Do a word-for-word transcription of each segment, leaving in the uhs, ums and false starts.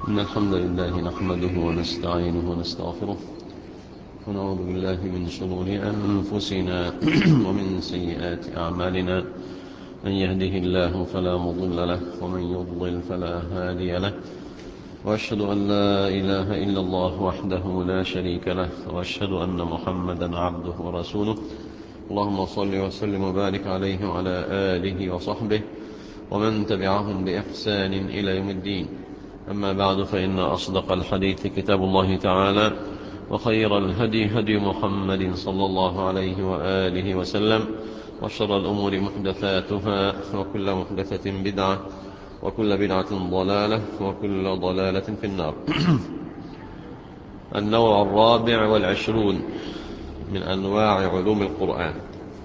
إن الحمد لله نحمده ونستعينه ونستغفره ونعوذ بالله من شرور أنفسنا ومن سيئات أعمالنا. من يهده الله فلا مضل له ومن يضلل فلا هادي له، وأشهد أن لا إله إلا الله وحده لا شريك له، وأشهد أن محمدا عبده ورسوله. اللهم صل وسلم وبارك عليه وعلى آله وصحبه ومن تبعهم بإحسان إلى يوم الدين. أما بعد، فإن أصدق الحديث كتاب الله تعالى، وخير الهدي هدي محمد صلى الله عليه وآله وسلم، وشر الأمور محدثاتها، وكل محدثة بدعة، وكل بدعة ضلالة، وكل ضلالة في النار. النوع الرابع والعشرون من أنواع علوم القرآن.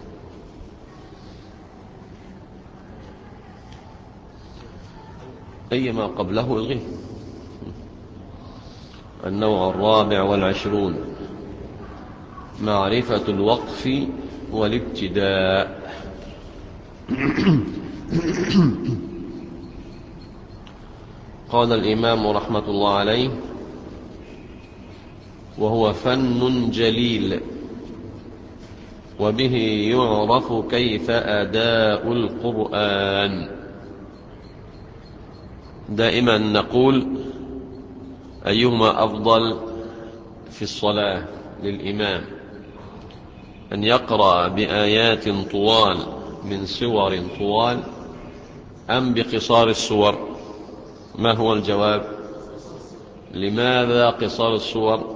أي ما قبله الغيه. النوع الرابع والعشرون معرفة الوقف والابتداء. قال الإمام رحمة الله عليه: وهو فن جليل، وبه يعرف كيف أداء القرآن. دائما نقول: أيهما أفضل في الصلاة للإمام، أن يقرأ بآيات طوال من سور طوال أم بقصار السور؟ ما هو الجواب؟ لماذا قصار السور؟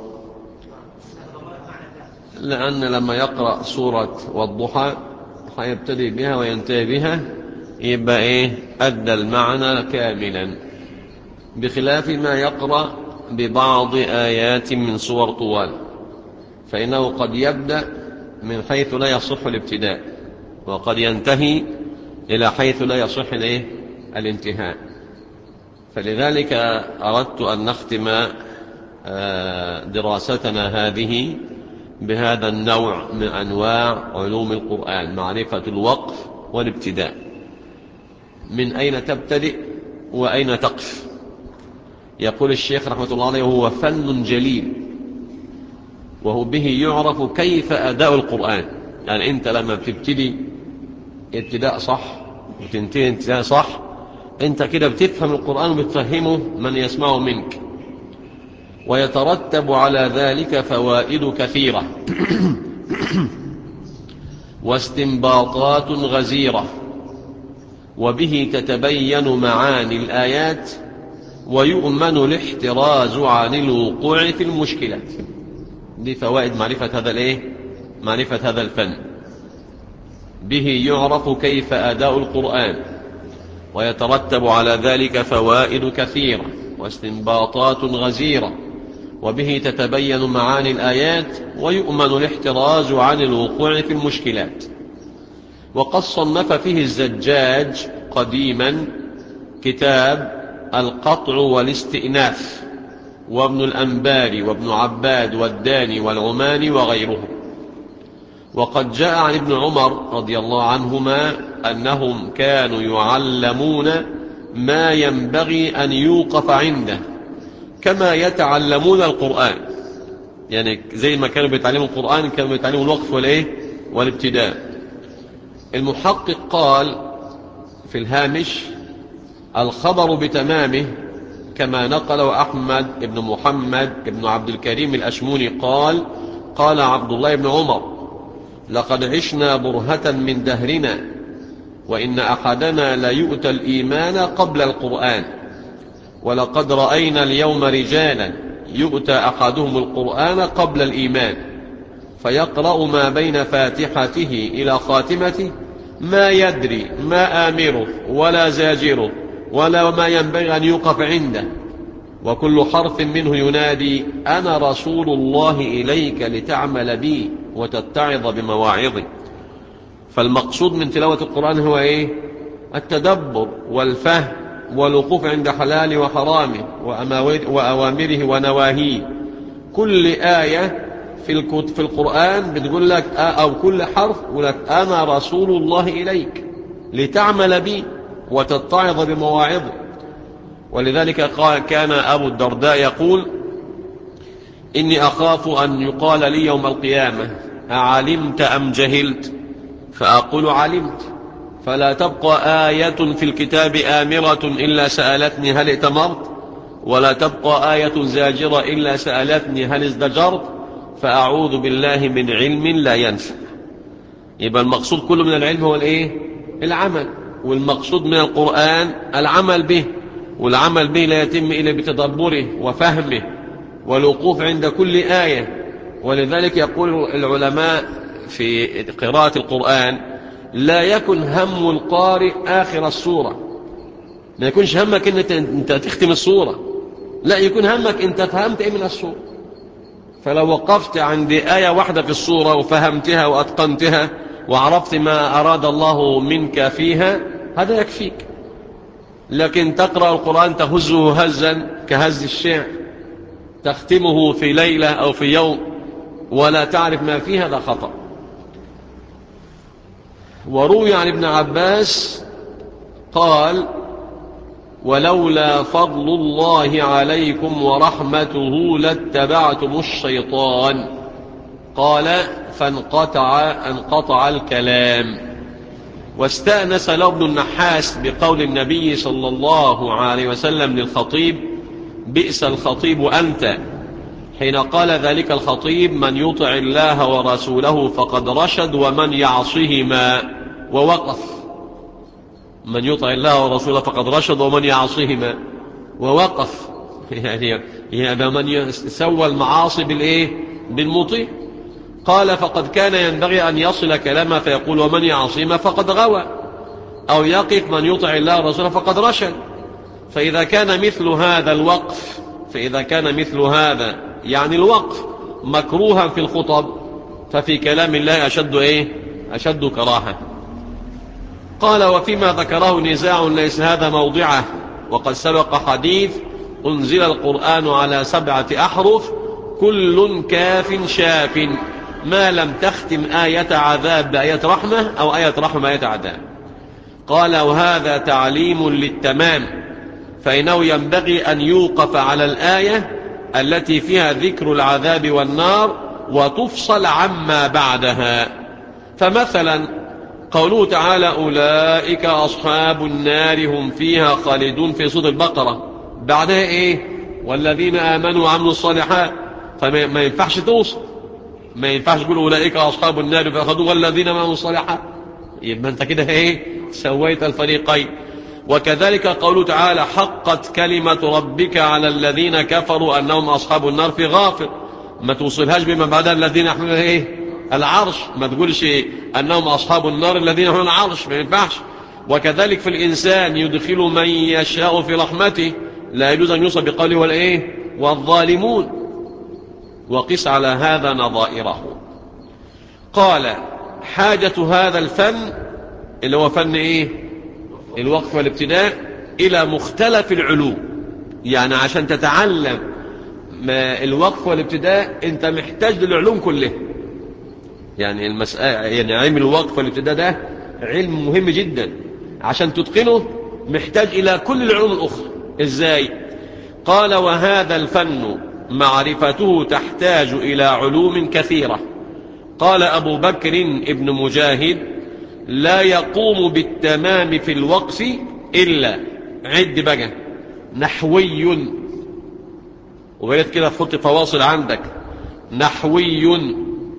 لأن لما يقرأ سورة والضحى هيبتدي بها وينتهي بها، يبقى إيه؟ أدى المعنى كاملا، بخلاف ما يقرأ ببعض آيات من سور طوال، فإنه قد يبدأ من حيث لا يصح الابتداء، وقد ينتهي إلى حيث لا يصح الانتهاء. فلذلك أردت أن نختم دراستنا هذه بهذا النوع من أنواع علوم القرآن: معرفة الوقف والابتداء. من أين تبتدئ وأين تقف؟ يقول الشيخ رحمة الله عليه: وهو فن جليل، وهو به يعرف كيف أداء القرآن. يعني أنت لما بتبتدي ابتداء صح وتنتهي انتهاء صح، أنت كده بتفهم القرآن وبتفهمه من يسمعه منك، ويترتب على ذلك فوائد كثيرة واستنباطات غزيرة، وبه تتبين معاني الآيات ويؤمن الاحتراز عن الوقوع في المشكلات. دي فوائد معرفة هذا الايه؟ معرفة هذا الفن. به يعرف كيف أداء القرآن، ويترتب على ذلك فوائد كثيرة واستنباطات غزيرة، وبه تتبين معاني الآيات ويؤمن الاحتراز عن الوقوع في المشكلات. وقد صنف فيه الزجاج قديما كتاب القطع والاستئناف، وابن الأنباري وابن عباد والداني والعماني وغيرهم. وقد جاء عن ابن عمر رضي الله عنهما أنهم كانوا يعلمون ما ينبغي أن يوقف عنده كما يتعلمون القرآن. يعني زي ما كانوا بيتعلموا القرآن كانوا بيتعلموا الوقف والإيه؟ والابتداء. المحقق قال في الهامش: الخبر بتمامه كما نقله أحمد بن محمد بن عبد الكريم الأشموني قال: قال عبد الله بن عمر: لقد عشنا برهة من دهرنا، وإن أحدنا لا يؤتى الإيمان قبل القرآن، ولقد رأينا اليوم رجالا يؤتى أحدهم القرآن قبل الإيمان، فيقرأ ما بين فاتحته إلى خاتمته ما يدري ما آمره ولا زاجره ولا ما ينبغي أن يوقف عنده، وكل حرف منه ينادي: أنا رسول الله إليك لتعمل بي وتتعظ بمواعظي. فالمقصود من تلاوة القرآن هو إيه؟ التدبر والفهم والوقوف عند حلاله وحرامه وأوامره ونواهيه. كل آية في القرآن بتقول لك، أو كل حرف يقول لك: أنا رسول الله إليك لتعمل بي وتتعظ بمواعظه. ولذلك قال كان أبو الدرداء يقول: إني أخاف أن يقال لي يوم القيامة: أعلمت أم جهلت؟ فأقول: علمت. فلا تبقى آية في الكتاب آمرة إلا سألتني: هل ائتمرت؟ ولا تبقى آية زاجرة إلا سألتني: هل ازدجرت؟ فأعوذ بالله من علم لا ينفع. يبقى المقصود كله من العلم هو الايه؟ العمل. والمقصود من القرآن العمل به، والعمل به لا يتم إلا بتدبره وفهمه والوقوف عند كل آية. ولذلك يقول العلماء في قراءة القرآن: لا يكن هم القارئ آخر السورة، ما يكونش همك إن أنت تختم السورة، لا، يكون همك أنت فهمت إيه من السورة. فلو وقفت عند آية واحدة في السورة وفهمتها وأتقنتها وعرفت ما أراد الله منك فيها، هذا يكفيك. لكن تقرأ القرآن تهزه هزا كهز الشعر، تختمه في ليلة أو في يوم ولا تعرف ما فيه، هذا خطأ. وروي عن ابن عباس قال: ولولا فضل الله عليكم ورحمته لاتبعتم الشيطان. قال: فانقطع انقطع الكلام. واستأنس له ابن النحاس بقول النبي صلى الله عليه وسلم للخطيب: بئس الخطيب أنت، حين قال ذلك الخطيب: من يطع الله ورسوله فقد رشد ومن يعصهما. ووقف: من يطع الله ورسوله فقد رشد ومن يعصهما. ووقف يعني يعني من سوى المعاصي بالايه؟ بالمطيع. قال: فقد كان ينبغي أن يصل كلامه فيقول: ومن يعصهما فقد غوى، أو يقف: من يطع الله ورسوله فقد رشد. فإذا كان مثل هذا الوقف فإذا كان مثل هذا يعني الوقف مكروها في الخطب، ففي كلام الله أشد إيه؟ أشد كراهة. قال: وفيما ذكره نزاع ليس هذا موضعه، وقد سبق حديث: أنزل القرآن على سبعة أحرف كل كاف شاف، ما لم تختم آية عذاب بآية رحمة أو آية رحمة بآية عذاب. قال: وهذا تعليم للتمام، فإنه ينبغي أن يوقف على الآية التي فيها ذكر العذاب والنار وتفصل عما بعدها. فمثلا قوله تعالى: أولئك أصحاب النار هم فيها خالدون في سورة البقرة، بعدها إيه؟ والذين آمنوا وعملوا الصالحات. فما ينفعش توصل، ما ينفعش تقول أولئك أصحاب النار فأخذوا والذين آمنوا الصالحات، يبقى أنت كده إيه؟ سويت الفريقين. وكذلك قوله تعالى: حقت كلمة ربك على الذين كفروا أنهم أصحاب النار في غافر، ما توصلهاش بما بعدها الذين يحملون إيه؟ العرش، ما تقولش أنهم أصحاب النار الذين يحملون العرش، ما ينفعش. وكذلك في الإنسان: يدخل من يشاء في رحمته، لا يجوز أن يوصل بقوله والإيه؟ والظالمون. وقس على هذا نظائره. قال: حاجة هذا الفن اللي هو فن إيه؟ الوقف والابتداء إلى مختلف العلوم. يعني عشان تتعلم ما الوقف والابتداء أنت محتاج للعلوم كلها. يعني المسألة يعني علم الوقف والابتداء ده علم مهم جدا، عشان تتقنه محتاج إلى كل العلوم الأخرى. إزاي؟ قال: وهذا الفن معرفته تحتاج إلى علوم كثيرة. قال أبو بكر ابن مجاهد: لا يقوم بالتمام في الوقف إلا، عد بقى، نحوي، وبقيت كده تحط فواصل عندك، نحوي،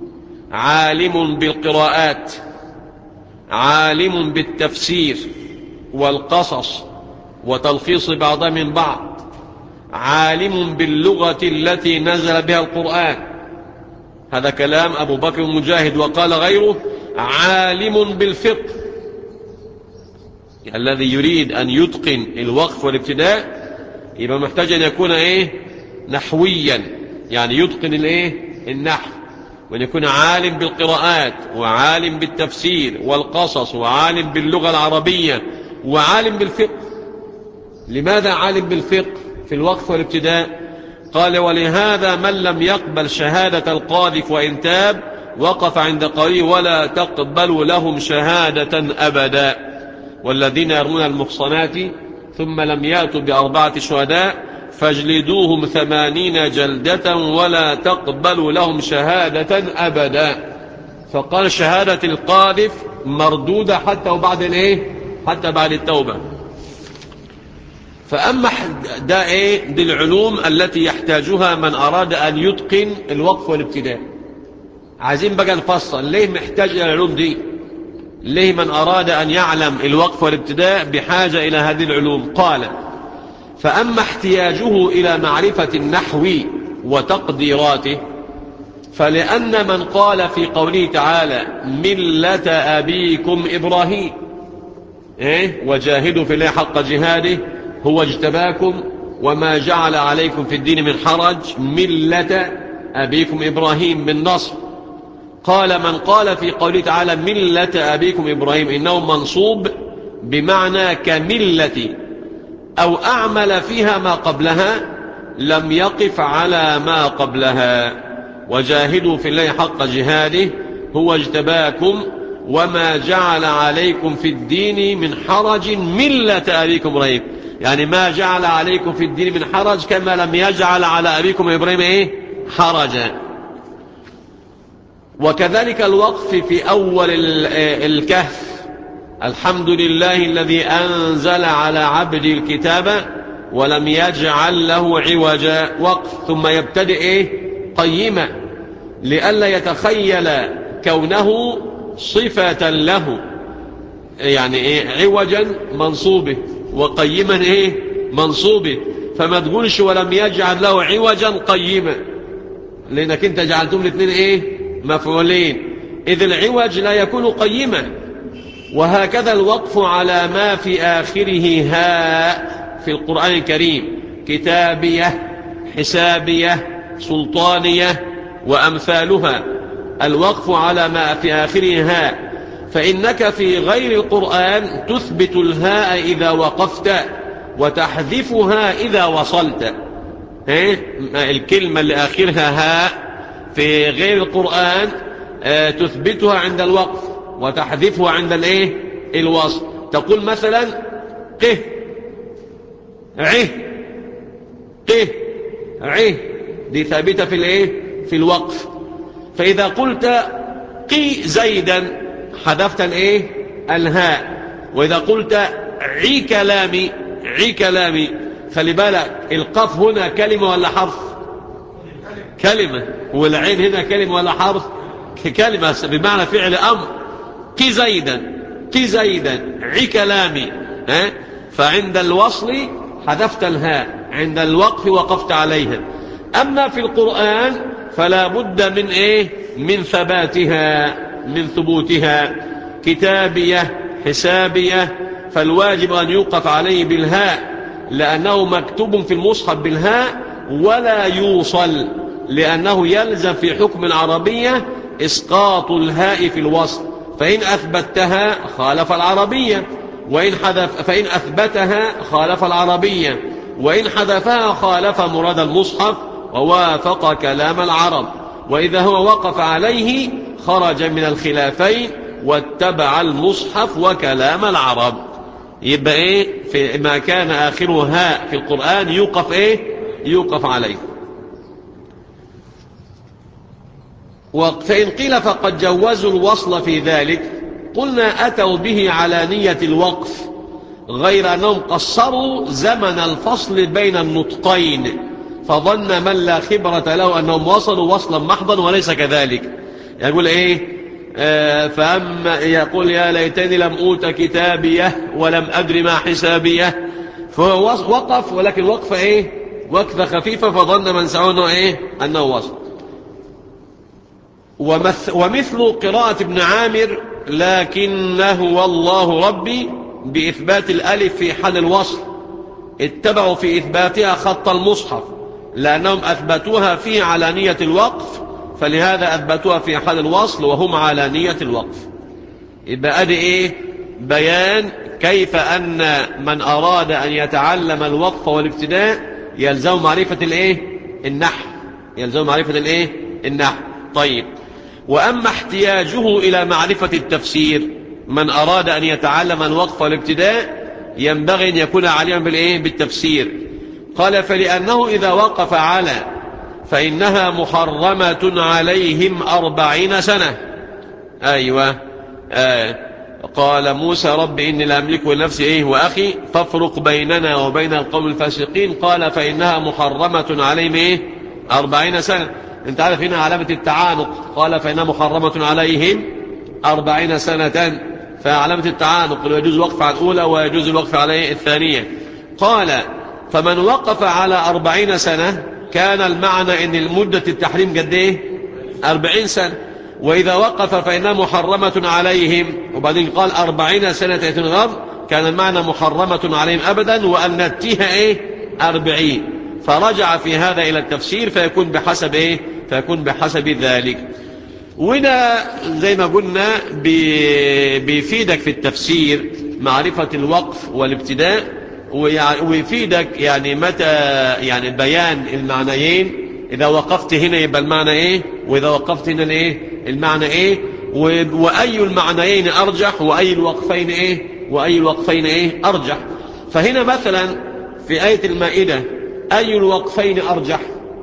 عالم بالقراءات، عالم بالتفسير والقصص وتلخيص بعضها من بعض، عالم باللغة التي نزل بها القرآن. هذا كلام أبو بكر مجاهد. وقال غيره: عالم بالفقه. الذي يريد أن يتقن الوقف والابتداء يبقى محتاج أن يكون إيه؟ نحويا، يعني يتقن الإيه؟ النحو، وأن يكون عالم بالقراءات وعالم بالتفسير والقصص وعالم باللغة العربية وعالم بالفقه. لماذا عالم بالفقه في الوقف والابتداء؟ قال: ولهذا من لم يقبل شهادة القاذف وإن تاب وقف عند قوله: ولا تقبل لهم شهادة أبدا، والذين يرمون المحصنات ثم لم يأتوا بأربعة شهداء فاجلدوهم ثمانين جلدة ولا تقبلوا لهم شهادة أبدا. فقال شهادة القاذف مردودة حتى وبعد الايه حتى بعد التوبة. فأما ده ايه دي العلوم التي يحتاجها من أراد أن يتقن الوقف والابتداء. عايزين بقى نفصل ليه محتاج إلى العلوم دي، ليه من أراد أن يعلم الوقف والابتداء بحاجة إلى هذه العلوم. قال فأما احتياجه إلى معرفة النحو وتقديراته فلأن من قال في قوله تعالى ملة أبيكم إبراهيم إيه؟ وجاهدوا في الله حق جهاده هو اجتباكم وما جعل عليكم في الدين من حرج ملة أبيكم إبراهيم بالنصر. قال من قال في قوله تعالى ملة أبيكم إبراهيم إنه منصوب بمعنى كملة أو أعمل فيها ما قبلها لم يقف على ما قبلها. وجاهدوا في الله حق جهاده هو اجتباكم وما جعل عليكم في الدين من حرج ملة أبيكم إبراهيم، يعني ما جعل عليكم في الدين من حرج كما لم يجعل على أبيكم إبراهيم إيه حرجا. وكذلك الوقف في أول الكهف الحمد لله الذي أنزل على عبد الكتاب ولم يجعل له عوجا وقف، ثم يبتدئ إيه قيما لئلا يتخيل كونه صفة له، يعني إيه عوجا منصوبه وقيما إيه منصوبه، فما تقولش ولم يجعل له عوجا قيما لأنك أنت جعلتم الاثنين إيه مفعولين، إذ العوج لا يكون قيما. وهكذا الوقف على ما في آخره هاء في القرآن الكريم كتابية حسابية سلطانية وأمثالها، الوقف على ما في آخره هاء، فإنك في غير القرآن تثبت الهاء إذا وقفت وتحذفها إذا وصلت. الكلمة اللي آخرها هاء في غير القرآن تثبتها عند الوقف وتحذفها عند الايه الوصل. تقول مثلا قه عه قه عه دي ثابتة في الايه في الوقف. فإذا قلت قي زيدا حذفت الايه الهاء، وإذا قلت عي كلامي عي كلامي خلي بالك القاف هنا كلمة ولا حرف؟ كلمة. والعين هنا كلمة ولا حرف؟ كلمة بمعنى فعل أمر. قي زيدا قي زيدا عي كلامي ها؟ فعند الوصل حذفت الهاء، عند الوقف وقفت عليها. أما في القرآن فلا بد من إيه من ثباتها من ثبوتها. كتابية حسابية فالواجب أن يوقف عليه بالهاء لأنه مكتوب في المصحف بالهاء ولا يوصل، لأنه يلزم في حكم العربية إسقاط الهاء في الوصل، فإن أثبتها خالف العربية، وإن حذف فإن أثبتها خالف العربية، وإن حذفها خالف مراد المصحف ووافق كلام العرب. وإذا هو وقف عليه خرج من الخلافين واتبع المصحف وكلام العرب. يبقى إيه في ما كان آخره هاء في القرآن يوقف إيه يوقف عليه. فإن قيل فقد جوزوا الوصل في ذلك قلنا أتوا به على نية الوقف، غير أنهم قصروا زمن الفصل بين النطقين، فظن من لا خبرة له أنهم وصلوا وصلا محضا وليس كذلك. يقول إيه آه فأما يقول يا ليتني لم أوت كتابيه ولم أدر ما حسابيه، فهو وقف ولكن وقفة إيه وقفة خفيفة، فظن من سعونه إيه أنه وصل. ومثل قراءة ابن عامر لكنه والله ربي بإثبات الألف في حال الوصل، اتبعوا في إثباتها خط المصحف لأنهم أثبتوها فيه على نية الوقف، فلهذا أثبتوها في حال الوصل وهم على نية الوقف. يبقى أدي إيه بيان كيف أن من أراد أن يتعلم الوقف والابتداء يلزم معرفة الإيه النحو يلزم معرفة الإيه النحو. طيب، وأما احتياجه إلى معرفة التفسير، من أراد أن يتعلم الوقف والابتداء ينبغي أن يكون عالما بالإيه؟ بالتفسير. قال فلأنه إذا وقف على فإنها محرمة عليهم أربعين سنة. أيوة. آه. قال موسى رب إني لا أملك لنفسي إيه وأخي فافرق بيننا وبين القوم الفاسقين. قال فإنها محرمة عليهم إيه؟ أربعين سنة. أنت عارف هنا علامة التعانق. قال فإنها محرمة عليهم أربعين سنة، فعلامة التعانق يجوز الوقف على الأولى ويجوز الوقف على الثانية. قال فمن وقف على أربعين سنة كان المعنى أن المدة التحريم قد إيه؟ أربعين سنة. وإذا وقف فإنها محرمة عليهم، وبعدين قال أربعين سنة غض، كان المعنى محرمة عليهم أبدا وأن نتيها إيه؟ أربعين. فرجع في هذا إلى التفسير فيكون بحسب إيه؟ فيكون بحسب ذلك. وده زي ما قلنا بيفيدك في التفسير معرفة الوقف والابتداء، ويفيدك يعني متى يعني بيان المعنيين. إذا وقفت هنا يبقى المعنى إيه، وإذا وقفت هنا الإيه المعنى إيه، وأي المعنيين أرجح، وأي الوقفين إيه، وأي الوقفين إيه أرجح. فهنا مثلا في آية المائدة أي الوقفين أرجح؟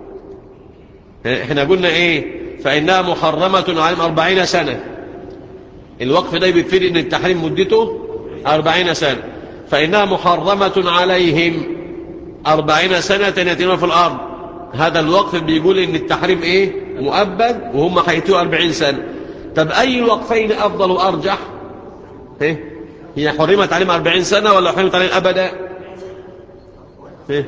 إحنا قلنا إيه؟ فإنها محرمة عليهم أربعين سنة. الوقف ده بيفيد إن التحريم مدته أربعين سنة. فإنها محرمة عليهم أربعين سنة يتيمون في الأرض. هذا الوقف بيقول إن التحريم إيه؟ مؤبد وهم حيتوا أربعين سنة. طب أي الوقفين أفضل وأرجح؟ إيه؟ هي حرمت عليهم أربعين سنة ولا حرمت عليهم أبدا؟ إيه؟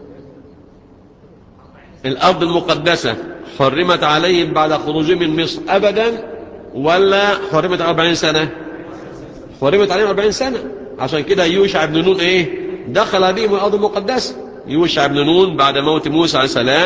الأرض المقدسة حرمت عليهم بعد خروجهم من مصر أبدا ولا حرمت أربعين سنة؟ حرمت عليهم أربعين سنة. عشان كده يوشع بن نون إيه؟ دخل بهم الأرض المقدسة. يوشع بن نون بعد موت موسى عليه السلام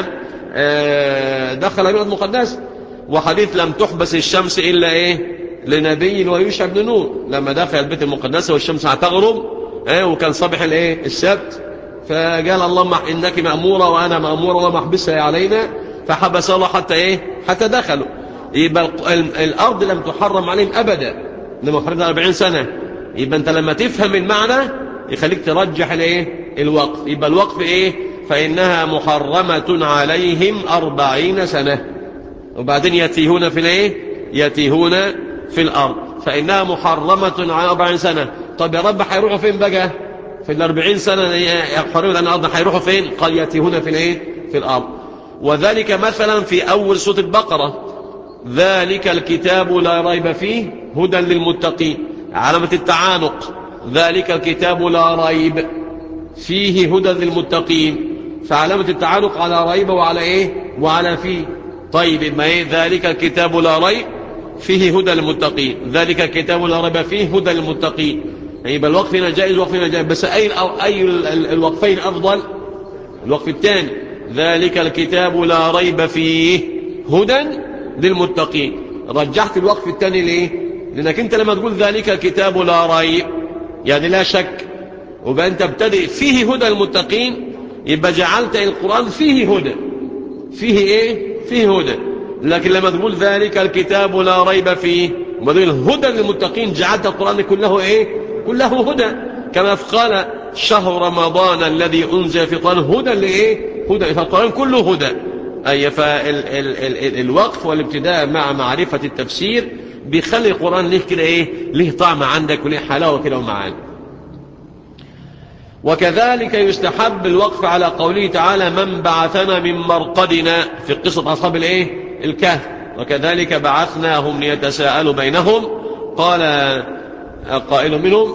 دخل بهم الأرض المقدسة. وحديث لم تحبس الشمس إلا إيه؟ لنبي ويوشع بن نون، لما دخل البيت المقدسة والشمس هتغرب إيه؟ وكان صبح الإيه؟ السبت، فقال اللهم إنك مأمورة وأنا مأمورة وما احبسها علينا، فحبس الله حتى إيه؟ حتى دخلوا. يبقى الأرض لم تحرم عليهم أبدا لما حرمت أربعين سنة. يبقى أنت لما تفهم المعنى يخليك ترجح الإيه؟ الوقف. يبقى الوقف إيه؟ فإنها محرمة عليهم أربعين سنة. وبعدين يتيهون في الإيه؟ يتيهون في الأرض. فإنها محرمة على أربعين سنة. طب يا رب هيروحوا فين بقى؟ في الأربعين سنة حرمت عن الأرض هيروحوا فين؟ قال يتيهون في الإيه؟ في الأرض. وذلك مثلا في أول سورة البقرة ذلك الكتاب لا ريب فيه هدى للمتقين. علامة التعانق ذلك الكتاب لا ريب فيه هدى للمتقين. فعلامة التعانق على ريب وعلى إيه؟ وعلى فيه. طيب ما إيه؟ ذلك الكتاب لا ريب فيه هدى للمتقين. ذلك الكتاب لا ريب فيه هدى للمتقين. يبقى الوقف هنا جائز والوقف هنا جائز، بس أي أي الوقفين أفضل؟ الوقف الثاني ذلك الكتاب لا ريب فيه هدى للمتقين. رجحت الوقف الثاني ليه؟ لأنك أنت لما تقول ذلك الكتاب لا ريب يعني لا شك، وبقى أنت ابتدئ فيه هدى للمتقين، يبقى جعلت القرآن فيه هدى. فيه إيه؟ فيه هدى. لكن لما تقول ذلك الكتاب لا ريب فيه وبعدين هدى للمتقين جعلت القرآن كله إيه؟ كله هدى. كما قال شهر رمضان الذي أنزل في القرآن هدى لإيه؟ هدى. فالقرآن كله هدى. أي فالوقف والابتداء مع معرفة التفسير بيخلي القرآن له كده إيه؟ له طعم عندك وله حلاوة كده ومعاني. وكذلك يستحب الوقف على قوله تعالى من بعثنا من مرقدنا في قصة أصحاب الإيه؟ الكهف. وكذلك بعثناهم ليتساءلوا بينهم قال قائل منهم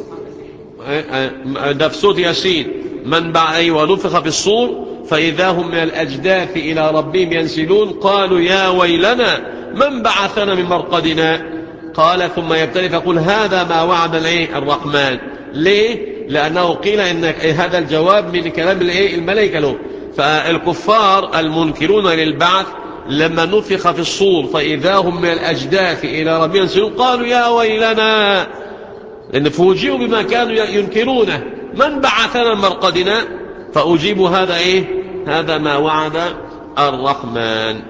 ده في سورة ياسين من بعث ونفخ في الصور فإذا هم من الأجداث إلى ربهم ينسلون قالوا يا ويلنا من بعثنا من مرقدنا. قال ثم يبتلي فيقول هذا ما وعد الايه الرحمن. ليه؟ لأنه قيل إن هذا الجواب من كلام الايه الملائكة له. فالكفار المنكرون للبعث لما نفخ في الصور فإذا هم من الأجداث إلى ربهم ينسلون قالوا يا ويلنا، لأن فوجئوا بما كانوا ينكرونه من بعثنا من مرقدنا. فأجيبوا هذا إيه؟ هذا ما وعد الرحمن.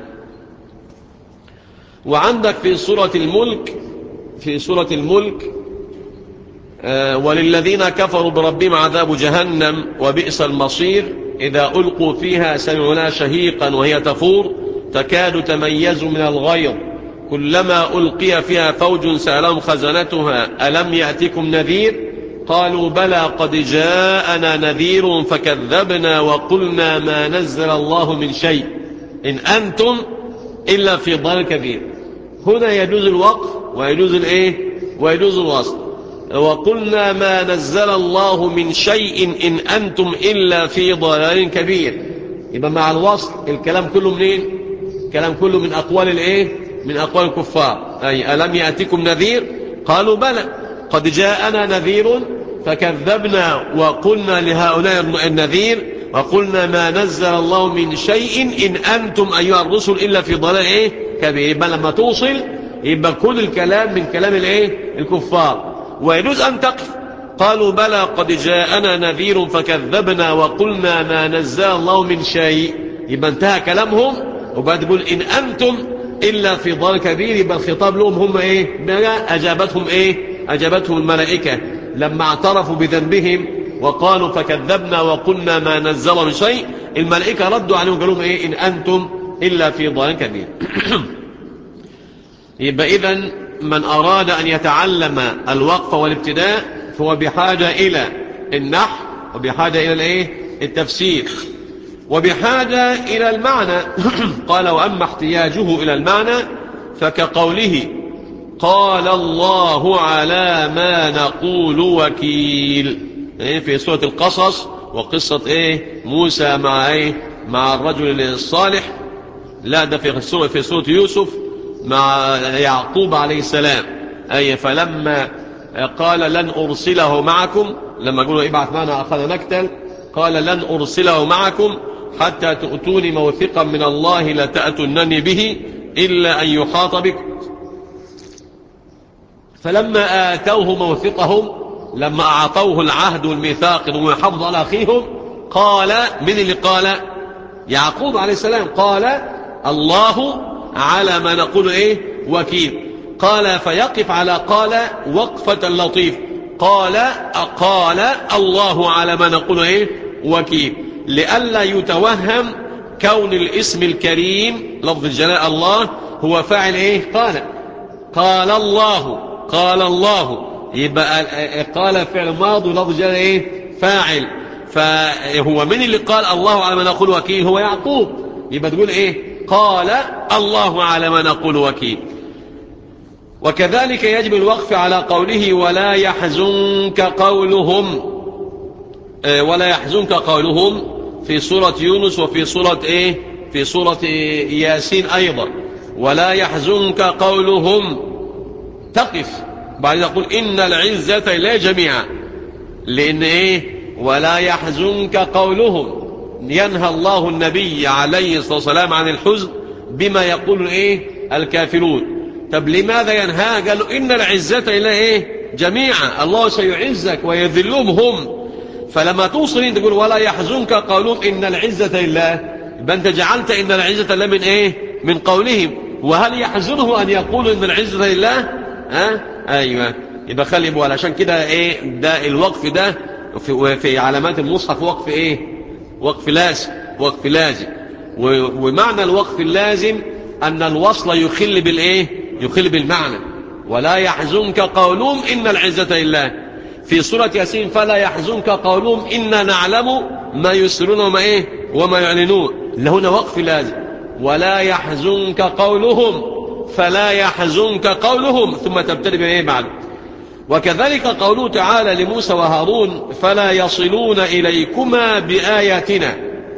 وعندك في سورة الملك في سورة الملك آه وللذين كفروا بربهم عذاب جهنم وبئس المصير إذا ألقوا فيها سمعوا لها شهيقا وهي تفور تكاد تميز من الغيظ كلما ألقي فيها فوج سألهم خزنتها ألم يأتكم نذير قالوا بلى قد جاءنا نذير فكذبنا وقلنا ما نزل الله من شيء إن أنتم إلا في ضلال كبير. هنا يجوز الوقف ويجوز الإيه ويجوز الوصل. وقلنا ما نزل الله من شيء إن أنتم إلا في ضلال كبير. يبقى مع الوصل الكلام كله منين؟ الكلام كله من أقوال الإيه من أقوال الكفار. أي ألم يأتكم نذير قالوا بلى قد جاءنا نذير فكذبنا وقلنا لهؤلاء النذير وقلنا ما نزل الله من شيء إن أنتم أيها الرسل إلا في ضلال إيه كبير. يبقى لما توصل يبقى كل الكلام من كلام الإيه الكفار. ويجوز أن تقف قالوا بلى قد جاءنا نذير فكذبنا وقلنا ما نزل الله من شيء. يبقى انتهى كلامهم وبعد يقول إن أنتم إلا في ضلال كبير. يبقى الخطاب لهم هم إيه أجابتهم إيه أجابتهم الملائكة لما اعترفوا بذنبهم وقالوا فكذبنا وقلنا ما نزل من شيء. الملائكة ردوا عليهم قالوا إيه إن أنتم إلا في ضلال كبير. يبقى إذن من أراد أن يتعلم الوقف والابتداء فهو بحاجة إلى النحو وبحاجة إلى الإيه التفسير وبحاجة إلى المعنى. قال وأما احتياجه إلى المعنى فكقوله قال الله على ما نقول وكيل في سورة القصص وقصة إيه موسى مع إيه مع الرجل الصالح. لا ده في سورة في سورة يوسف مع يعقوب عليه السلام. أي فلما قال لن أرسله معكم لما قالوا ابعث معنا أخذ نكتل قال لن أرسله معكم حتى تؤتوني موثقا من الله لتأتونني به إلا أن يحاط بكم. فلما آتوه موثقهم لما أعطوه العهد والميثاق أنه يحافظ على أخيهم قال من اللي قال يعقوب عليه السلام قال الله على ما نقول إيه وكيل. قال فيقف على قال وقفة لطيف قال قال الله على ما نقول إيه وكيل لئلا يتوهم كون الاسم الكريم لفظ الجلال الله هو فاعل إيه قال قال الله قال الله. يبقى قال فعل ماضي لفظ الجلال إيه فاعل. فهو من اللي قال الله على ما نقول وكيل هو يعقوب. يبقى تقول إيه قال الله على ما نقول وكيل. وكذلك يجب الوقف على قوله ولا يحزنك قولهم ولا يحزنك قولهم في سورة يونس وفي سورة إيه في سورة ياسين أيضا ولا يحزنك قولهم تقف بعد يقول إن العزة لا جميعا لأن إيه ولا يحزنك قولهم ينهى الله النبي عليه الصلاة والسلام عن الحزن بما يقول إيه الكافرون. طب لماذا ينهى قالوا إن العزة إلا إيه جميعا الله سيعزك ويذلهم هم. فلما توصل انت تقول ولا يحزنك قولهم إن العزة لله يبقى انت جعلت إن العزة لله من إيه من قولهم. وهل يحزنه أن يقولوا إن العزة لله ها أيوة. يبقى خلي بقى علشان كده إيه ده الوقف ده في, في علامات المصحف وقف إيه وقف لازم وقف لازم. ومعنى الوقف اللازم أن الوصل يخل بالإيه يخل بالمعنى. ولا يحزنك قولهم إن العزة لله. في سورة ياسين فلا يحزنك قولهم إنا نعلم ما يسرون وما إيه وما يعلنون. لهنا وقف لازم ولا يحزنك قولهم فلا يحزنك قولهم ثم تبتدئ بإيه بعد. وكذلك قوله تعالى لموسى وهارون فلا يصلون إليكما بآياتنا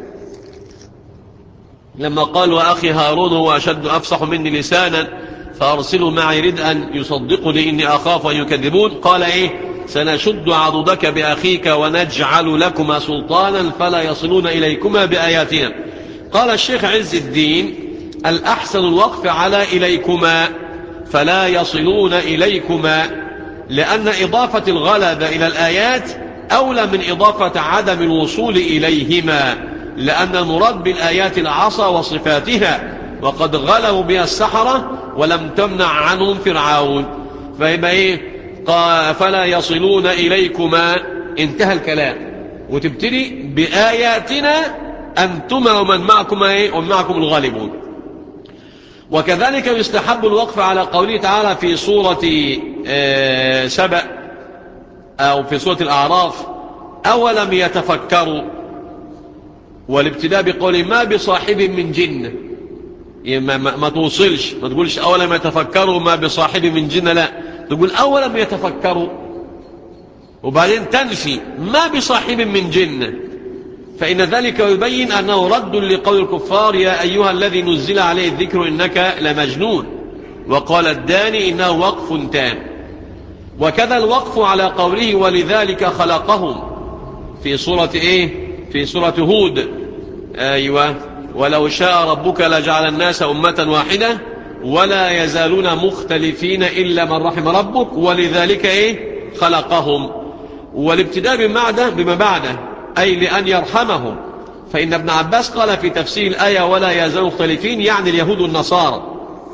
لما قال وأخي هارون هو أشد أفصح مني لسانا فأرسلوا معي ردءا يصدقني إني أخاف أن يكذبون. قال إيه سنشد عضدك بأخيك ونجعل لكما سلطانا فلا يصلون إليكما بآياتنا. قال الشيخ عز الدين الأحسن الوقف على إليكما فلا يصلون إليكما لأن إضافة الغلبة إلى الآيات أولى من إضافة عدم الوصول إليهما لأن المراد بالآيات العصا وصفاتها وقد غلبوا بها السحرة ولم تمنع عنهم فرعون. فيبقى إيه فلا يصلون إليكما، انتهى الكلام، وتبتدي بآياتنا أنتما ومن معكما إيه؟ ومن معكم الغالبون. وكذلك يستحب الوقف على قوله تعالى في سورة سبأ أو في سورة الأعراف: أولم يتفكروا، والابتداء بقول ما بصاحب من جنة، ما, ما, ما توصلش، ما تقولش أولم يتفكروا ما بصاحب من جنة، لا، تقول أولم يتفكروا وبعدين تنفي ما بصاحب من جنة، فإن ذلك يبين أنه رد لقول الكفار: يا أيها الذي نزل عليه الذكر إنك لمجنون. وقال الداني إنه وقف تام. وكذا الوقف على قوله ولذلك خلقهم في سورة إيه؟ في سورة هود: أيوة، ولو شاء ربك لجعل الناس أمة واحدة ولا يزالون مختلفين إلا من رحم ربك ولذلك إيه؟ خلقهم. والابتداء بمعنى بما بعده أي لأن يرحمهم، فإن ابن عباس قال في تفسير الآية ولا يزالوا مختلفين يعني اليهود والنصارى،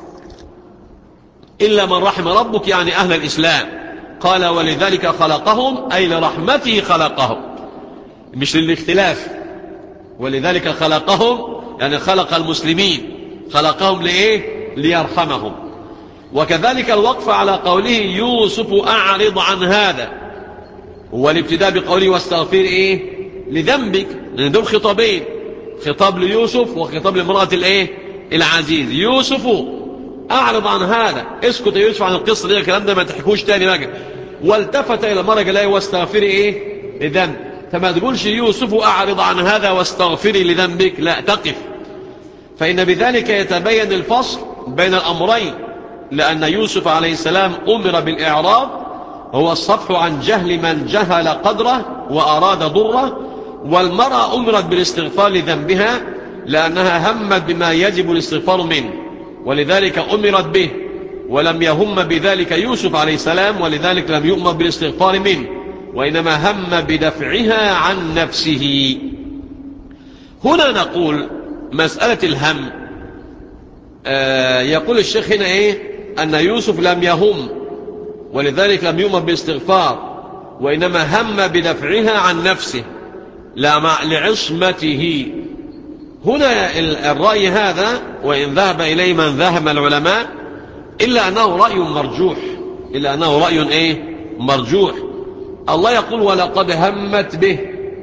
إلا من رحم ربك يعني أهل الإسلام. قال ولذلك خلقهم أي لرحمته خلقهم، مش للاختلاف. ولذلك خلقهم يعني خلق المسلمين، خلقهم لإيه؟ ليرحمهم. وكذلك الوقف على قوله يوسف أعرض عن هذا، والابتداء بقوله واستغفر إيه؟ لذنبك، لأن دول خطابين، خطاب ليوسف وخطاب لامرأة الإيه؟ العزيز. يوسف أعرض عن هذا، اسكت يا يوسف عن القصة دي، الكلام ده ما تحكوش تاني بقى. والتفت إلى المرأة قال واستغفر إيه؟ لذنب، فما تقولش يوسف أعرض عن هذا واستغفري لذنبك، لا، تقف. فإن بذلك يتبين الفصل بين الأمرين، لأن يوسف عليه السلام أمر بالإعراض، هو الصفح عن جهل من جهل قدره وأراد ضره، والمرأة أمرت بالاستغفار لذنبها لأنها همت بما يجب الاستغفار منه ولذلك أمرت به، ولم يهم بذلك يوسف عليه السلام ولذلك لم يؤمر بالاستغفار منه، وإنما هم بدفعها عن نفسه. هنا نقول مسألة الهم، آه يقول الشيخ هنا إيه؟ أن يوسف لم يهم ولذلك لم يؤمر بالاستغفار، وإنما هم بدفعها عن نفسه لا مع لعصمته. هنا الرأي هذا وإن ذهب إليه من ذهب العلماء إلا أنه رأي مرجوح، إلا أنه رأي إيه؟ مرجوح. الله يقول ولقد همت به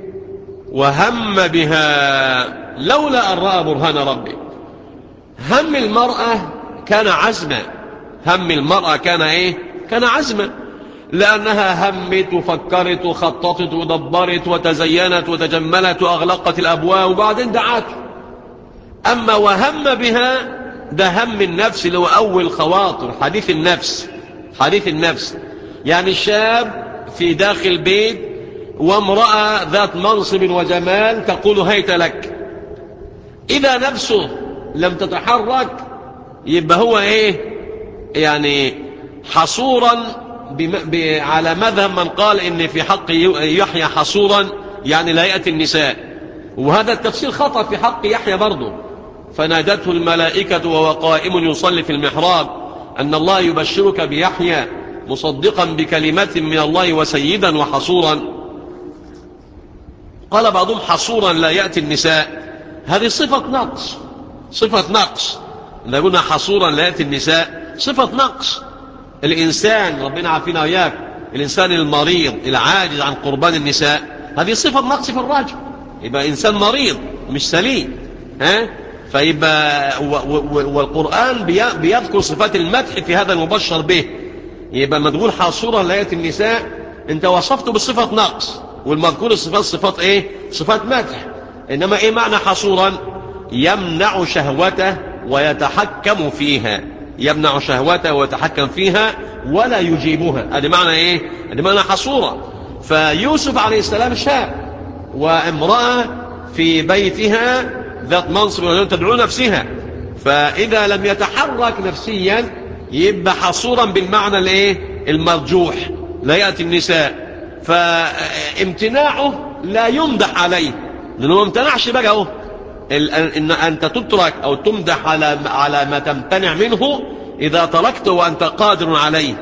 وهم بها لولا أن رأى برهان ربه. هم المرأة كان عزما، هم المرأة كان إيه؟ كان عزما، لأنها همت وفكرت وخططت ودبرت وتزينت وتجملت وأغلقت الأبواب وبعدين دعاته. أما وهم بها ده هم النفس اللي هو أول خواطر، حديث النفس، حديث النفس يعني الشاب في داخل بيت وامرأة ذات منصب وجمال تقول هيت لك، إذا نفسه لم تتحرك يبقى هو إيه؟ يعني حصورا على مذهب من قال إن في حق يحيى حصورا يعني لا يأتي النساء، وهذا التفسير خطأ في حق يحيى برضه. فنادته الملائكة وهو قائم يصلي في المحراب أن الله يبشرك بيحيى مصدقا بكلمة من الله وسيدا وحصورا. قال بعضهم حصورا لا يأتي النساء، هذه صفة نقص، صفة نقص. إذا قلنا حصورا لا يأتي النساء صفة نقص. الإنسان ربنا عافينا وياك، الإنسان المريض العاجز عن قربان النساء هذه صفة نقص في الرجل، يبقى إنسان مريض مش سليم، ها؟ فيبقى والقرآن بيذكر صفات المدح في هذا المبشر به، يبقى ما تقول حصورا لا يأتي النساء انت وصفته بصفة نقص، والمذكور الصفات صفات ايه؟ صفات مدح. انما ايه معنى حصورا؟ يمنع شهوته ويتحكم فيها، يمنع شهوته ويتحكم فيها ولا يجيبها، هذا معنى ايه؟ هذا معنى حصورا. فيوسف عليه السلام شاب وامرأة في بيتها ذات منصب ولم تدعو نفسها، فإذا لم يتحرك نفسيا يبقى حصورا بالمعنى الايه؟ المرجوح، لا يأتي النساء. فامتناعه لا يمدح عليه، لأنه ما امتنعش بقى اهو، إن أنت تترك أو تمدح على على ما تمتنع منه إذا تركته وأنت قادر عليه،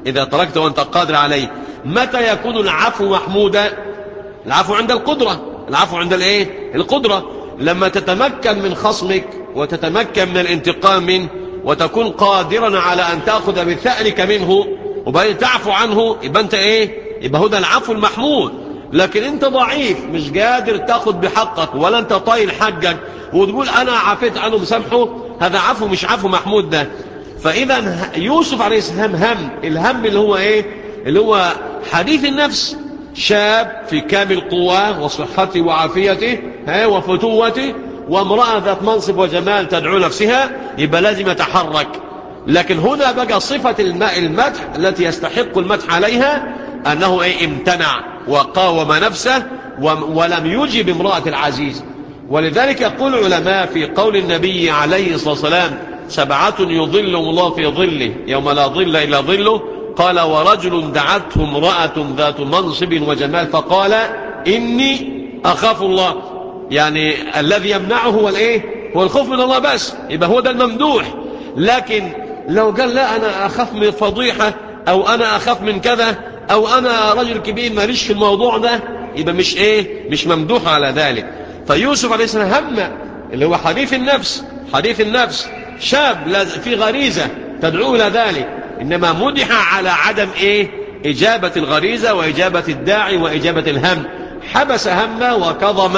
إذا تركت وأنت قادر عليه. متى يكون العفو محمودا؟ العفو عند القدرة، العفو عند الايه؟ القدرة. لما تتمكن من خصمك وتتمكن من الانتقام منه وتكون قادرا على أن تأخذ بثأرك منه وبعدين تعفو عنه، يبقى أنت إيه؟ يبقى هو ده العفو المحمود. لكن أنت ضعيف مش قادر تأخذ بحقك ولا أنت طايل حقك وتقول أنا عفيت عنه مسامحه، هذا عفو مش عفو محمود ده. فإذا يوسف عليه السلام هم الهم اللي هو إيه؟ اللي هو حديث النفس، شاب في كامل قواه وصحته وعافيته وفتوته وامرأة ذات منصب وجمال تدعو نفسها، يبقى لازم يتحرك. لكن هنا بقى صفة المدح التي يستحق المدح عليها أنه إيه؟ امتنع وقاوم نفسه ولم يجب امرأة العزيز. ولذلك يقول العلماء في قول النبي عليه الصلاة والسلام سبعة يظلهم الله في ظله يوم لا ظل إلا ظله، قال ورجل دعته امرأة ذات منصب وجمال فقال إني أخاف الله. يعني الذي يمنعه هو الايه؟ هو الخوف من الله بس، يبقى هو ده الممدوح. لكن لو قال لا أنا أخاف من فضيحة أو أنا أخاف من كذا أو أنا رجل كبير ماليش في الموضوع ده، يبقى مش إيه؟ مش ممدوح على ذلك. فيوسف عليه السلام هم اللي هو حديث النفس، حديث النفس شاب في غريزة تدعو إلى ذلك، إنما مدح على عدم إيه؟ إجابة الغريزة وإجابة الداعي وإجابة الهم. حبس همه وكظم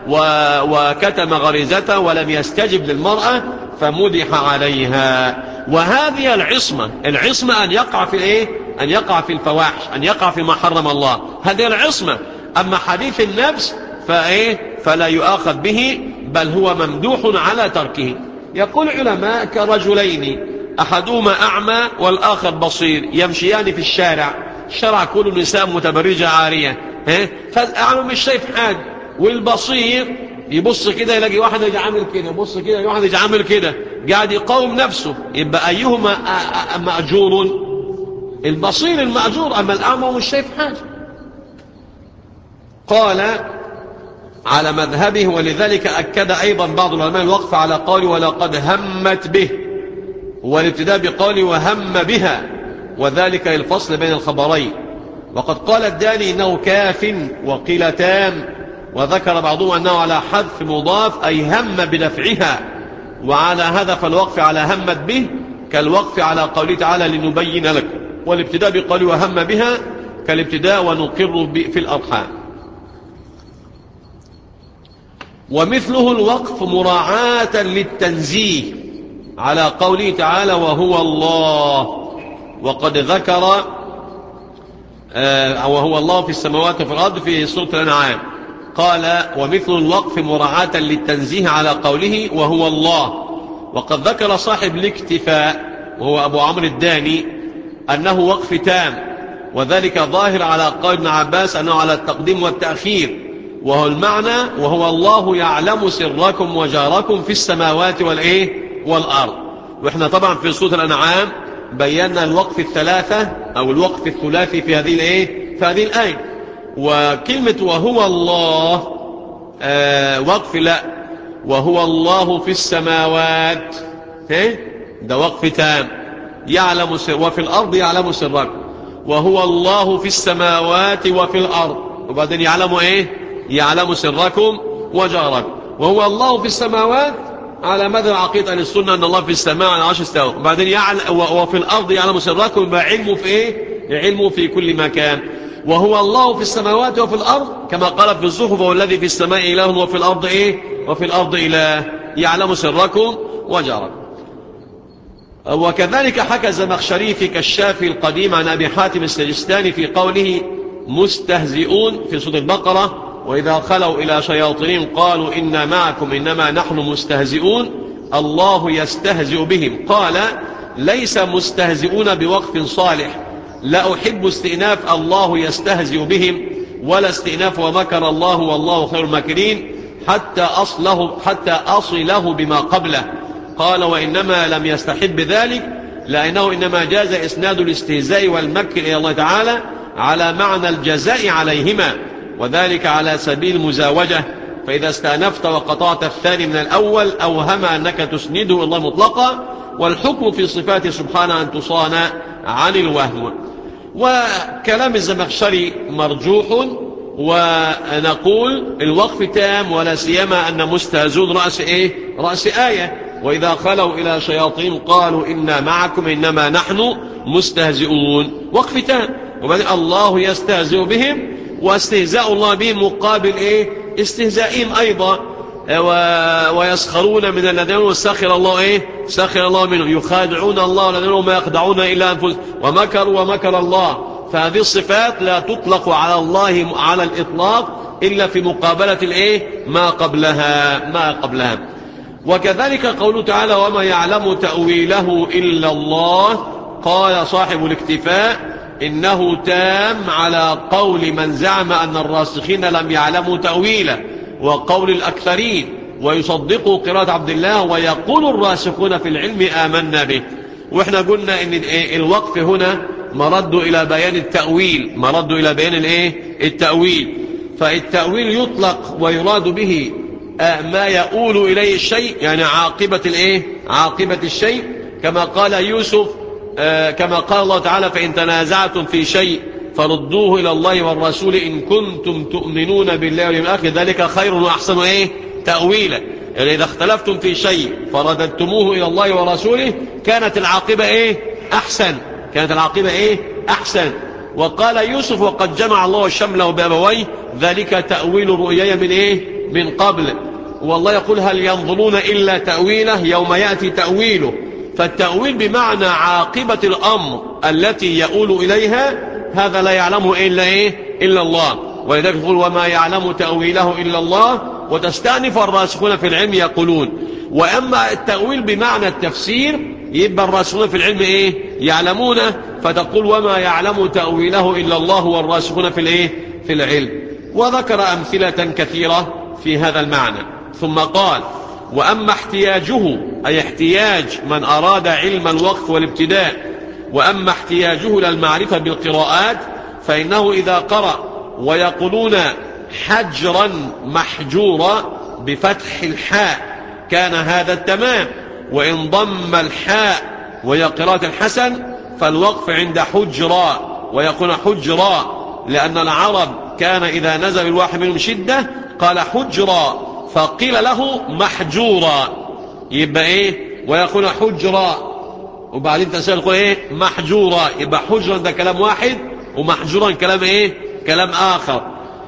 وكتم غريزته ولم يستجب للمرأة فمدح عليها. وهذه العصمة، العصمة أن يقع في الإيه؟ أن يقع في الفواحش، أن يقع في ما حرم الله، هذه العصمة. أما حديث النفس فإيه؟ فلا يؤاخذ به بل هو ممدوح على تركه. يقول العلماء كرجلين أحدهما أعمى والآخر بصير يمشيان في الشارع، الشارع كله نساء متبرجة عارية، فالأعمى مش شايف حاجة والبصير يبص كده يلاقي واحد يجي عامل كده، يبص كده يلاقي واحد يجي عامل كده، قاعد يقاوم نفسه. يبقى أيهما مأجور؟ البصير المأجور، أما الأعمى مش شايف حاجة. قال على مذهبه. ولذلك أكد أيضا بعض العلماء الوقف على قوله ولقد همت به، والابتداء بقوله وهم بها، وذلك الفصل بين الخبرين. وقد قال الداني إنه كاف وقيل تام، وذكر بعضهم أنه على حذف مضاف أي هم بدفعها، وعلى هذا فالوقف على همت به كالوقف على قوله تعالى لنبين لكم، والابتداء بقوله وهم بها كالابتداء ونقر في الأرحام. ومثله الوقف مراعاة للتنزيه على قوله تعالى وهو الله، وقد ذكر آه وهو الله في السماوات وفي الأرض في سورة الأنعام. قال ومثل الوقف مراعاة للتنزيه على قوله وهو الله. وقد ذكر صاحب الاكتفاء وهو أبو عمرو الداني أنه وقف تام، وذلك ظاهر على قول ابن عباس أنه على التقديم والتأخير، وهو المعنى وهو الله يعلم سركم وجاركم في السماوات والإيه والأرض. وإحنا طبعا في سورة الأنعام بينا الوقف الثلاثة أو الوقف الثلاثي في هذه الإيه في هذه الآية. وكلمة وهو الله آه وقف لا، وهو الله في السماوات ده وقف تام يعلم سر، وفي الأرض يعلم سركم، وهو الله في السماوات وفي الأرض، وبعدين يعلم إيه يعلم سركم وجاركم. وهو الله في السماوات على مدى عقيدة أهل السنة أن الله في السماء على عرش استوى، وبعدين يعلم وفي الأرض يعلم سركم، يبقى علمه في إيه علمه في كل مكان. وهو الله في السماوات وفي الأرض كما قال في الزخرف والذي في السماء إله وفي الأرض إيه وفي الأرض إله يعلم سركم وجاركم. وكذلك حكى الزمخشري في كشاف القديم عن أبي حاتم السجستاني في قوله مستهزئون في سورة البقرة وإذا خلوا إلى شياطين قالوا إنا معكم إنما نحن مستهزئون الله يستهزئ بهم. قال ليس مستهزئون بوقف صالح، لا أحب استئناف الله يستهزئ بهم ولا استئناف ومكر الله والله خير الماكرين حتى أصله, حتى أصله بما قبله. قال وإنما لم يستحب بذلك لأنه إنما جاز إسناد الاستهزاء والمكر إلى الله تعالى على معنى الجزاء عليهما، وذلك على سبيل المزاوجة. فإذا استأنفت وقطعت الثاني من الأول أوهم أنك تسنده إلى الله مطلقا، والحكم في صفاته سبحانه أن تصان عن الوهم. وكلام الزمخشري مرجوح، ونقول الوقف تام، ولا سيما أن مستهزون رأس إيه؟ رأس آية. وإذا خلوا إلى شياطين قالوا إنا معكم إنما نحن مستهزئون. وقف تام، وبعدين الله يستهزئ بهم، واستهزاء الله بهم مقابل إيه؟ استهزائهم أيضا. ويسخرون من الذين واستخر الله إيه؟ سخر الله منهم، يخادعون الله الذين وما يخدعون إلا أنفسهم ومكروا ومكر الله. فهذه الصفات لا تطلق على الله على الإطلاق إلا في مقابلة الإيه؟ ما قبلها ما قبلها. وكذلك قوله تعالى وما يعلم تأويله إلا الله. قال صاحب الاكتفاء إنه تام على قول من زعم أن الراسخين لم يعلموا تأويله، وقول الأكثرين، ويصدقوا قراءة عبد الله ويقول الراسخون في العلم آمنا به. وإحنا قلنا إن الوقف هنا مرد إلى بيان التأويل، مرد إلى بيان الإيه؟ التأويل. فالتأويل يطلق ويراد به ما يؤول إليه الشيء، يعني عاقبة الإيه؟ عاقبة الشيء، كما قال يوسف، كما قال الله تعالى فإن تنازعتم في شيء فردوه إلى الله والرسول إن كنتم تؤمنون بالله واليوم الآخر ذلك خير وأحسن إيه؟ تأويلا. يعني إذا اختلفتم في شيء فرددتموه إلى الله ورسوله كانت العاقبة إيه؟ أحسن، كانت العاقبة إيه؟ أحسن. وقال يوسف وقد جمع الله الشمل بأبويه ذلك تأويل رؤياي من إيه؟ من قبل. والله يقول هل ينظرون إلا تأويله يوم يأتي تأويله. فالتأويل بمعنى عاقبة الأمر التي يؤول إليها، هذا لا يعلمه إلا إيه؟ إلا الله. ولذلك يقول وما يعلم تأويله إلا الله، وتستأنف الراسخون في العلم يقولون. وأما التأويل بمعنى التفسير يبقى الراسخون في العلم إيه؟ يعلمونه، فتقول وما يعلم تأويله إلا الله والراسخون في الإيه؟ في العلم. وذكر أمثلة كثيرة في هذا المعنى. ثم قال وأما احتياجه، أي احتياج من أراد علم الوقف والابتداء، وأما احتياجه للمعرفة بالقراءات فإنه إذا قرأ ويقولون حجرا محجورا بفتح الحاء كان هذا التمام، وإن ضم الحاء وهي قراءة الحسن فالوقف عند حجرا، ويكون حجرا لأن العرب كان إذا نزل الواحد منهم شدة قال حجرا فقيل له محجورا، يبقى إيه؟ ويكون حجرا، وبعدين تسأل يقول إيه؟ محجورا، يبقى حجرا ده كلام واحد، ومحجورا كلام إيه؟ كلام آخر.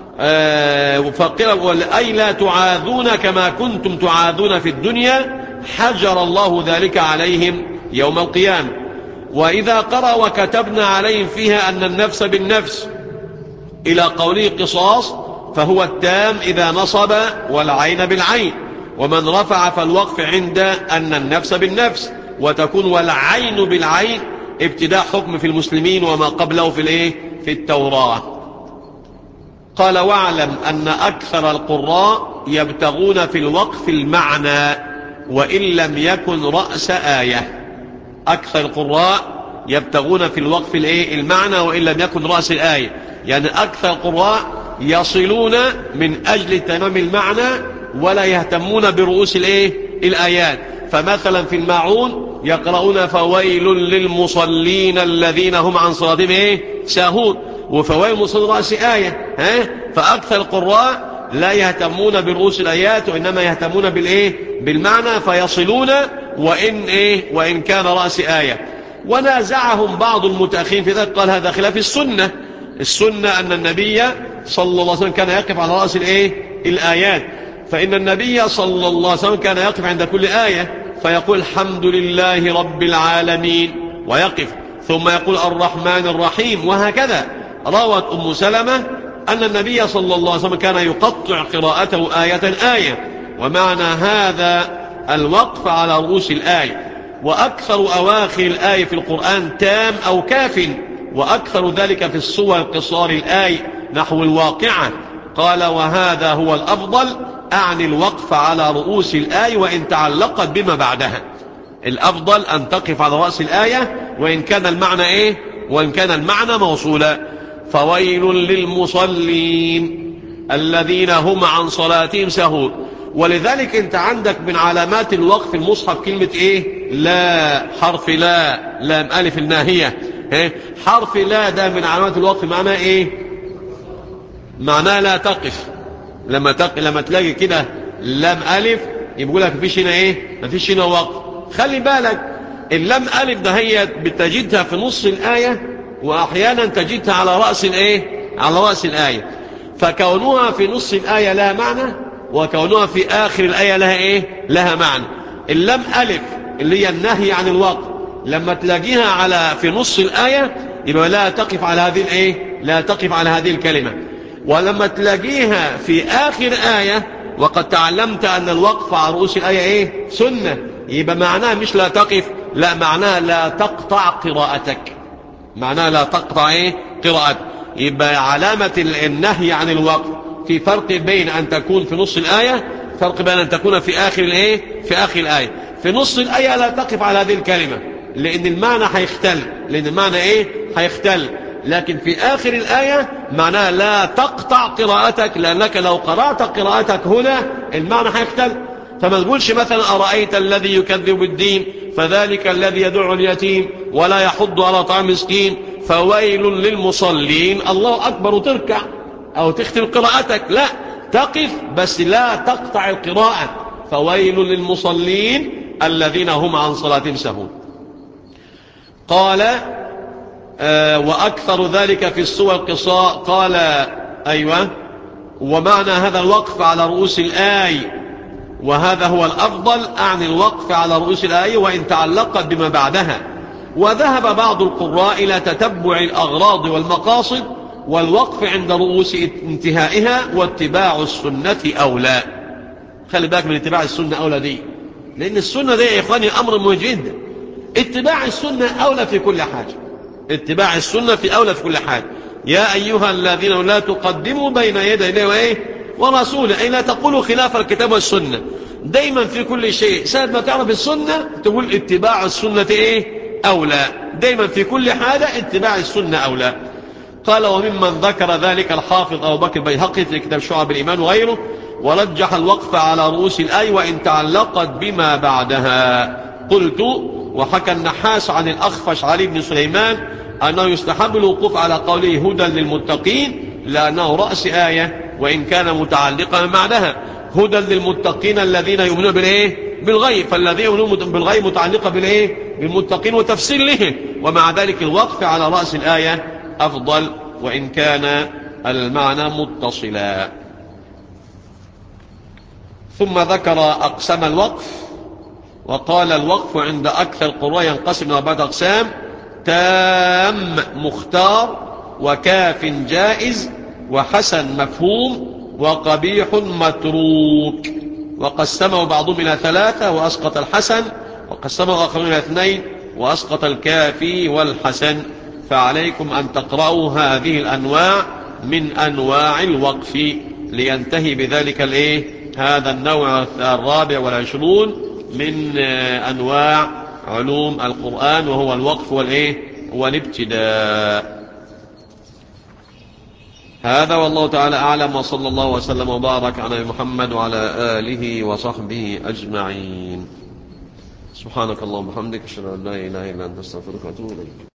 آه فقيل أي لا تعاذون كما كنتم تعاذون في الدنيا حجر الله ذلك عليهم يوم القيامة. وإذا قرأ وكتبنا عليهم فيها أن النفس بالنفس إلى قوله قصاص فهو التام إذا نصب والعين بالعين، ومن رفع فالوقف عند أن النفس بالنفس، وتكون والعين بالعين ابتداء حكم في المسلمين وما قبله في الايه؟ في التوراة. قال واعلم أن أكثر القراء يبتغون في الوقف المعنى وإن لم يكن رأس آية. أكثر القراء يبتغون في الوقف الايه؟ المعنى وإن لم يكن رأس الآية، يعني أكثر القراء يصلون من أجل تمام المعنى ولا يهتمون برؤوس الايه؟ الآيات. فمثلا في الماعون يقرؤون فويل للمصلين الذين هم عن صلاتهم ايه؟ ساهون، وفويل المصلين رأس آية. ها؟ فأكثر القراء لا يهتمون برؤوس الآيات وإنما يهتمون بالإيه؟ بالمعنى، فيصلون وإن إيه؟ وإن كان رأس آية. ونازعهم بعض المتأخرين في ذلك، قال هذا خلاف السنة. السنة أن النبي صلى الله عليه وسلم كان يقف على رأس الإيه؟ الآيات، فإن النبي صلى الله عليه وسلم كان يقف عند كل آية فيقول الحمد لله رب العالمين ويقف، ثم يقول الرحمن الرحيم، وهكذا. روت أم سلمة أن النبي صلى الله عليه وسلم كان يقطع قراءته آية آية، ومعنى هذا الوقف على رؤوس الآية. وأكثر أواخر الآية في القرآن تام أو كاف، وأكثر ذلك في الصور قصار الآية نحو الواقعة. قال وهذا هو الأفضل، أعني الوقف على رؤوس الآية وإن تعلقت بما بعدها. الأفضل أن تقف على رأس الآية وإن كان المعنى إيه؟ وإن كان المعنى موصولا. فويل للمصلين الذين هم عن صلاتهم ساهون. ولذلك أنت عندك من علامات الوقف المصحف كلمة إيه؟ لا، حرف لا، لام ألف الناهية. إيه؟ حرف لا ده من علامات الوقف، معناه إيه؟ معناه لا تقف. لما تق... لما تلاقي كده لام ألف يقول لك مفيش هنا إيه؟ مفيش هنا وقف. خلي بالك اللام ألف ده هي بتجدها في نص الآية، وأحيانا تجدها على رأس الإيه؟ على رأس الآية. فكونها في نص الآية لها معنى، وكونها في آخر الآية لها إيه؟ لها معنى. اللام ألف اللي هي النهي عن الوقف لما تلاقيها على في نص الآية يبقى لا تقف على هذه الإيه؟ لا تقف على هذه الكلمة. ولما تلاقيها في آخر آية وقد تعلمت أن الوقف على رؤوس الآية إيه؟ سنة، يبقى معناها مش لا تقف، لا، معناها لا تقطع قراءتك. معناها لا تقطع إيه؟ قراءتك. يبقى علامة النهي عن الوقف في فرق بين أن تكون في نص الآية، فرق بين أن تكون في آخر الإيه؟ في آخر الآية. في نص الآية لا تقف على هذه الكلمة لأن المعنى هيختل، لأن المعنى إيه؟ هيختل. لكن في آخر الآية معناها لا تقطع قراءتك، لأنك لو قرأت قراءتك هنا المعنى هيختل. فما تقولش مثلا أرأيت الذي يكذب بالدين فذلك الذي يدع اليتيم ولا يحض على طعام مسكين فويل للمصلين الله أكبر وتركع أو تختم قراءتك. لا، تقف بس لا تقطع القراءة. فويل للمصلين الذين هم عن صلاتهم سهون. قال آه وأكثر ذلك في السور القصاء. قال أيوة، ومعنى هذا الوقف على رؤوس الآية، وهذا هو الأفضل، أعني الوقف على رؤوس الآية وإن تعلقت بما بعدها. وذهب بعض القراء إلى تتبع الأغراض والمقاصد والوقف عند رؤوس انتهائها، واتباع السنة أولى. خلي بالك من اتباع السنة أولى دي، لأن السنة دي يا إخواني أمر مهم جدا. اتباع السنة أولى في كل حاجة، اتباع السنة في أولى في كل حاجة. يا أيها الذين لا تقدموا بين يدي الله وإيه ورسوله، أي لا تقولوا خلاف الكتاب والسنة. دايما في كل شيء ساعة ما تعرف السنة تقول اتباع السنة إيه أولى. دايما في كل حاجة اتباع السنة أولى. قال وممن ذكر ذلك الحافظ أبو بكر البيهقي في كتاب شعب الإيمان وغيره، ورجح الوقف على رؤوس الآية وإن تعلقت بما بعدها. قلت وحكى النحاس عن الأخفش علي بن سليمان أنه يستحب الوقوف على قوله هدى للمتقين لأنه رأس آية وإن كان متعلقا بعدها. هدى للمتقين الذين يؤمنون بالإيه؟ بالغيب، فالذين يؤمنون بالغيب متعلقة بالإيه؟ بالمتقين وتفسير له. ومع ذلك الوقف على رأس الآية أفضل وإن كان المعنى متصلا. ثم ذكر أقسام الوقف وقال الوقف عند أكثر القراء ينقسم إلى أربعة أقسام: تام مختار، وكاف جائز، وحسن مفهوم، وقبيح متروك. وقسمه بعضهم إلى ثلاثة وأسقط الحسن، وقسمه آخرون إلى اثنين وأسقط الكافي والحسن. فعليكم أن تقرأوا هذه الأنواع من أنواع الوقف لينتهي بذلك الإيه؟ هذا النوع الرابع والعشرون من أنواع علوم القرآن، وهو الوقف والإيه؟ والابتداء. هذا والله تعالى أعلم، وصلى الله وسلم وبارك على محمد وعلى آله وصحبه أجمعين. سبحانك اللهم وبحمدك، أشهد أن لا إله إلا أنت، أستغفرك وأتوب إليك.